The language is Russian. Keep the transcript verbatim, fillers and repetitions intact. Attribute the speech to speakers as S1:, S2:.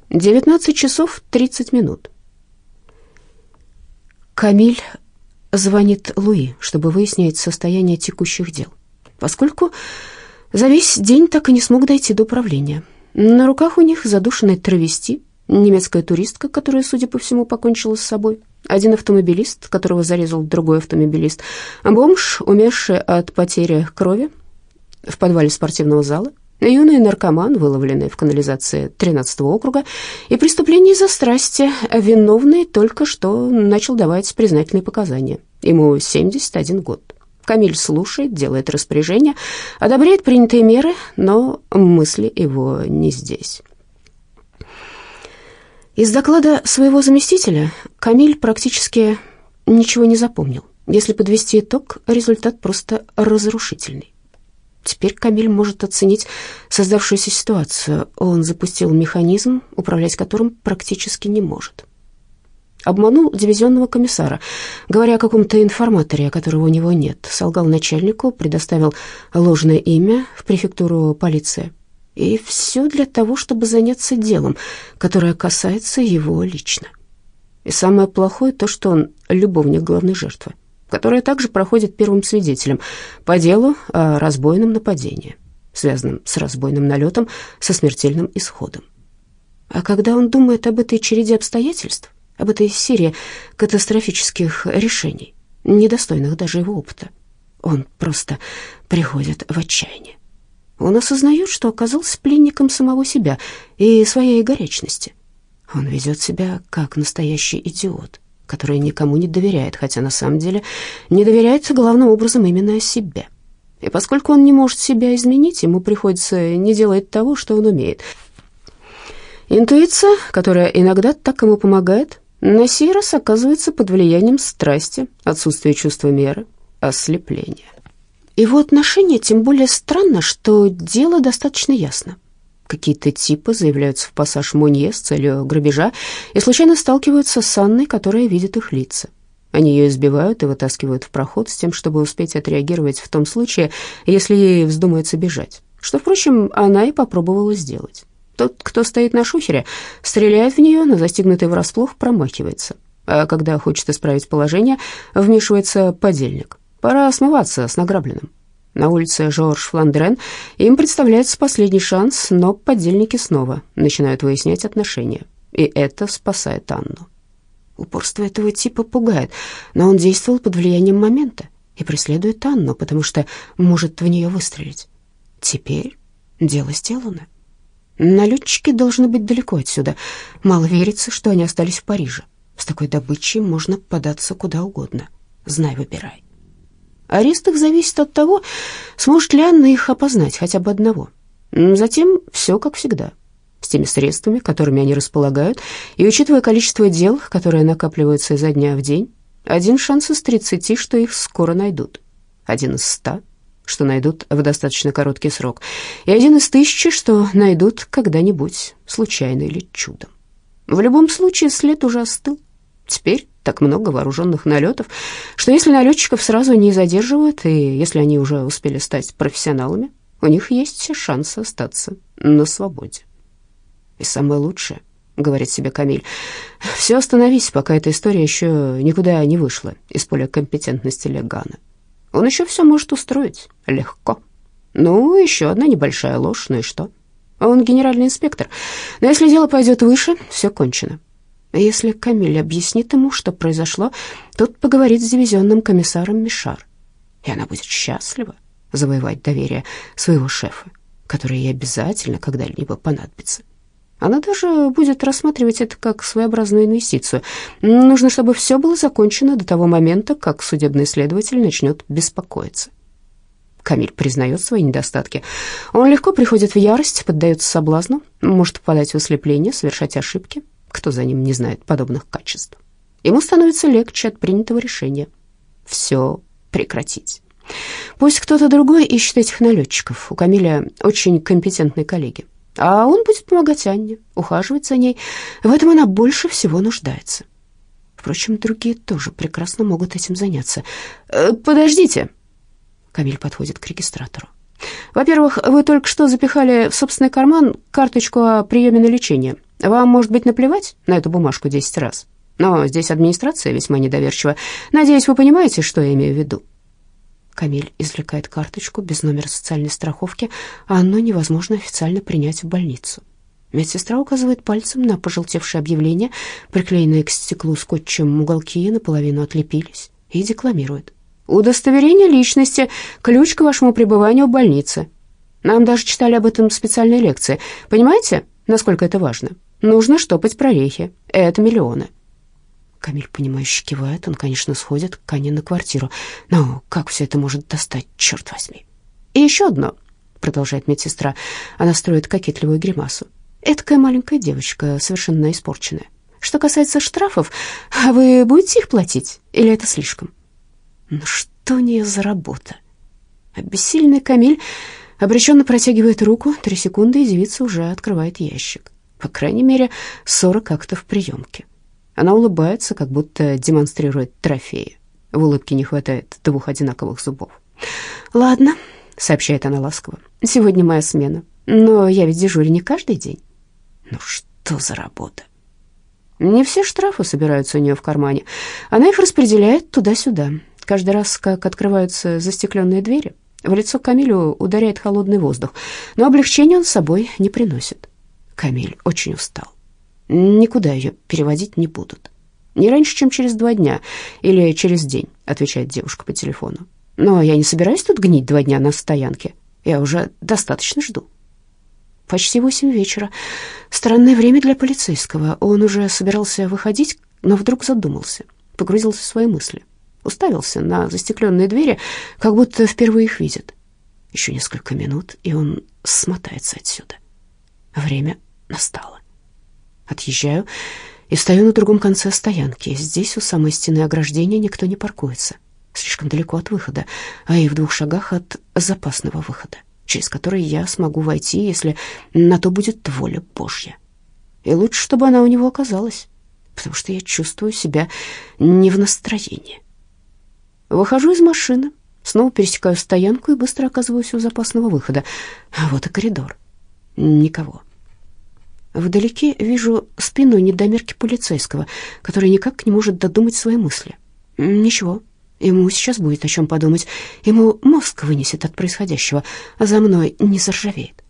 S1: девятнадцать часов тридцать минут. Камиль звонит Луи, чтобы выяснить состояние текущих дел, поскольку за весь день так и не смог дойти до управления. На руках у них задушенный травести, немецкая туристка, которая, судя по всему, покончила с собой, один автомобилист, которого зарезал другой автомобилист, бомж, умерший от потери крови в подвале спортивного зала, юный наркоман, выловленный в канализации тринадцатого округа, и преступление из-за страсти. Виновный только что начал давать признательные показания. Ему семьдесят один год. Камиль слушает, делает распоряжения, одобряет принятые меры, но мысли его не здесь. Из доклада своего заместителя Камиль практически ничего не запомнил. Если подвести итог, результат просто разрушительный. Теперь Камиль может оценить создавшуюся ситуацию. Он запустил механизм, управлять которым практически не может. Обманул дивизионного комиссара, говоря о каком-то информаторе, которого у него нет. Солгал начальнику, предоставил ложное имя в префектуру полиции. И все для того, чтобы заняться делом, которое касается его лично. И самое плохое то, что он любовник главной жертвы, которая также проходит первым свидетелем по делу о разбойном нападении, связанном с разбойным налетом со смертельным исходом. А когда он думает об этой череде обстоятельств, об этой серии катастрофических решений, недостойных даже его опыта, он просто приходит в отчаяние. Он осознает, что оказался пленником самого себя и своей горячности. Он ведет себя как настоящий идиот, который никому не доверяет, хотя на самом деле не доверяет главным образом именно себе. И поскольку он не может себя изменить, ему приходится не делать того, что он умеет. Интуиция, которая иногда так ему помогает, на сей раз оказывается под влиянием страсти, отсутствия чувства меры, ослепления. Его отношение тем более странно, что дело достаточно ясно. Какие-то типы заявляются в пассаж Монье с целью грабежа и случайно сталкиваются с Анной, которая видит их лица. Они ее избивают и вытаскивают в проход с тем, чтобы успеть отреагировать в том случае, если ей вздумается бежать, что, впрочем, она и попробовала сделать. Тот, кто стоит на шухере, стреляет в нее, но застигнутый врасплох промахивается. А когда хочет исправить положение, вмешивается подельник. Пора смываться с награбленным. На улице Жорж-Фландрен им представляется последний шанс, но подельники снова начинают выяснять отношения, и это спасает Анну. Упорство этого типа пугает, но он действовал под влиянием момента и преследует Анну, потому что может в нее выстрелить. Теперь дело сделано. Налетчики должны быть далеко отсюда. Мало верится, что они остались в Париже. С такой добычей можно податься куда угодно. Знай, выбирай. Арест их зависит от того, сможет ли Анна их опознать, хотя бы одного. Затем все как всегда. С теми средствами, которыми они располагают, и учитывая количество дел, которые накапливаются изо дня в день, один шанс из тридцати, что их скоро найдут. Один из ста, что найдут в достаточно короткий срок, и один из тысячи, что найдут когда-нибудь, случайно или чудом. В любом случае след уже остыл. Теперь так много вооруженных налетов, что если налетчиков сразу не задерживают, и если они уже успели стать профессионалами, у них есть все шансы остаться на свободе. И самое лучшее, говорит себе Камиль, все остановись, пока эта история еще никуда не вышла из поля компетентности Легана. Он еще все может устроить легко. Ну, еще одна небольшая ложь, ну и что? Он генеральный инспектор, но если дело пойдет выше, все кончено. Если Камиль объяснит ему, что произошло, тот поговорит с дивизионным комиссаром Мишар, и она будет счастлива завоевать доверие своего шефа, который ей обязательно когда-либо понадобится. Она даже будет рассматривать это как своеобразную инвестицию. Нужно, чтобы все было закончено до того момента, как судебный следователь начнет беспокоиться. Камиль признает свои недостатки. Он легко приходит в ярость, поддается соблазну, может попадать в ослепление, совершать ошибки. Кто за ним не знает подобных качеств? Ему становится легче от принятого решения. Все прекратить. Пусть кто-то другой ищет этих налетчиков. У Камиля очень компетентные коллеги. А он будет помогать Анне, ухаживать за ней. В этом она больше всего нуждается. Впрочем, другие тоже прекрасно могут этим заняться. «Э, подождите!» Камиль подходит к регистратору. «Во-первых, вы только что запихали в собственный карман карточку о приеме на лечение. Вам, может быть, наплевать на эту бумажку десять раз, но здесь администрация весьма недоверчива. Надеюсь, вы понимаете, что я имею в виду». Камиль извлекает карточку без номера социальной страховки, а Анну невозможно официально принять в больницу. Медсестра указывает пальцем на пожелтевшее объявление, приклеенное к стеклу скотчем, уголки наполовину отлепились, и декламирует: «Удостоверение личности, ключ к вашему пребыванию в больнице. Нам даже читали об этом специальные лекции. Понимаете, насколько это важно? Нужно штопать прорехи. Это миллионы». Камиль, понимающе кивает. Он, конечно, сходит к Анне на квартиру. Но как все это может достать, черт возьми? «И еще одно», — продолжает медсестра. Она строит кокетливую гримасу. «Эдакая маленькая девочка, совершенно испорченная. Что касается штрафов, а вы будете их платить? Или это слишком?» Ну что у нее за работа? Обессиленный Камиль обреченно протягивает руку. Три секунды, и девица уже открывает ящик. По крайней мере, сорок актов приемки. Она улыбается, как будто демонстрирует трофеи. В улыбке не хватает двух одинаковых зубов. «Ладно», — сообщает она ласково, — «сегодня моя смена. Но я ведь дежурю не каждый день». Ну что за работа? Не все штрафы собираются у нее в кармане. Она их распределяет туда-сюда. Каждый раз, как открываются застекленные двери, в лицо Камилю ударяет холодный воздух, но облегчения он с собой не приносит. Камиль очень устал. Никуда ее переводить не будут. «Не раньше, чем через два дня или через день», — отвечает девушка по телефону. «Но я не собираюсь тут гнить два дня на стоянке. Я уже достаточно жду». Почти восемь вечера. Странное время для полицейского. Он уже собирался выходить, но вдруг задумался, погрузился в свои мысли. Уставился на застекленные двери, как будто впервые их видит. Еще несколько минут, и он смотается отсюда. Время настало. Отъезжаю и стою на другом конце стоянки. Здесь, у самой стены ограждения, никто не паркуется. Слишком далеко от выхода, а и в двух шагах от запасного выхода, через который я смогу войти, если на то будет воля Божья. И лучше, чтобы она у него оказалась, потому что я чувствую себя не в настроении. Выхожу из машины, снова пересекаю стоянку и быстро оказываюсь у запасного выхода. А вот и коридор. Никого. Вдалеке вижу спину недомерки полицейского, который никак не может додумать свои мысли. Ничего, ему сейчас будет о чем подумать. Ему мозг вынесет от происходящего, а за мной не заржавеет.